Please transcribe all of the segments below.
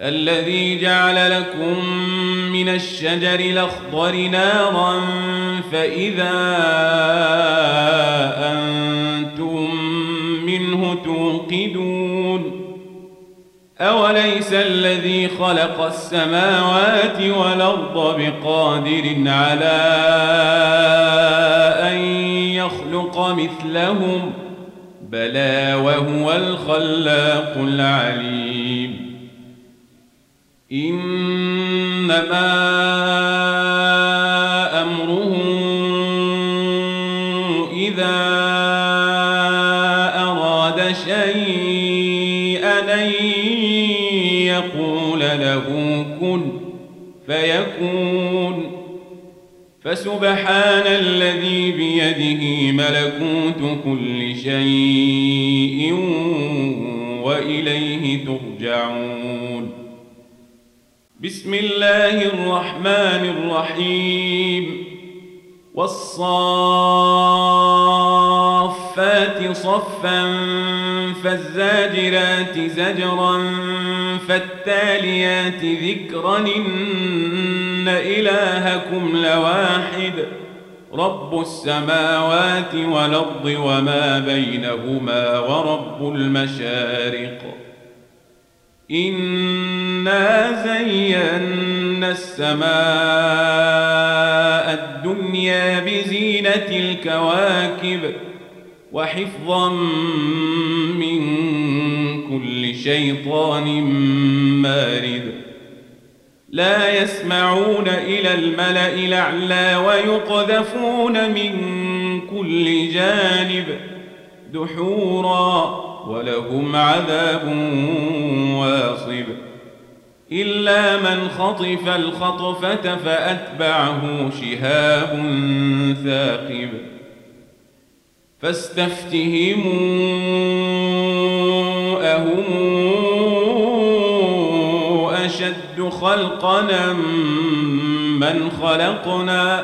الذي جعل لكم من الشجر الأخضر نارا فإذا أنتم منه توقدون أوليس الذي خلق السماوات والأرض بقادر على أن يخلق مثلهم بلى وهو الخلاق العليم إنما أمره إذا أراد شيئا أن يقول له كن فيكون فسبحان الذي بيده ملكوت كل شيء وإليه ترجعون بسم الله الرحمن الرحيم والصافات صفا فالزاجرات زجرا فالتاليات ذكرا إن إلهكم لواحد رب السماوات والأرض وما بينهما ورب المشارق إنا زينا السماء الدنيا بزينة الكواكب وحفظا من كل شيطان مارد لا يسمعون إلى الملأ الأعلى ويقذفون من كل جانب دحورا ولهم عذاب واصب إلا من خطف الخطفة فأتبعه شهاب ثاقب فاستفتهموا أهم أشد خلقنا من خلقنا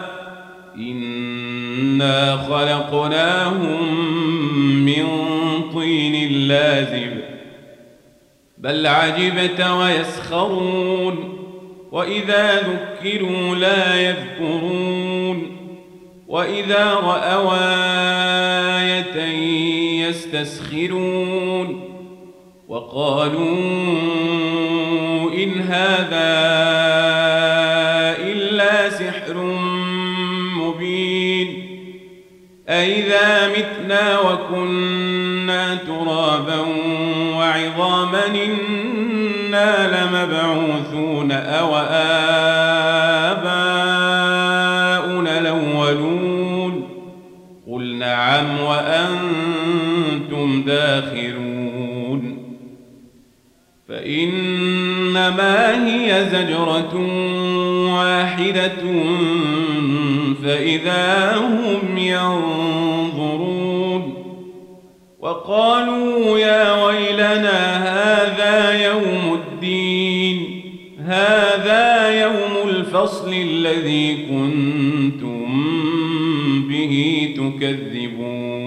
إنا خلقناهم من طين لازب بل عجبت ويسخرون وإذا ذكروا لا يذكرون وإذا رأوا آية يستسخرون وقالوا إن هذا إلا سحر مبين أإذا متنا وكنا ترابا وعظاما إنا لمبعوثون أو آباؤنا الأولون قل نعم وأنتم داخرون فإنما هي زجرة واحدة فإذا هم ينظرون وقالوا يا ويلنا هذا يوم الدين هذا يوم الفصل الذي كنتم به تكذبون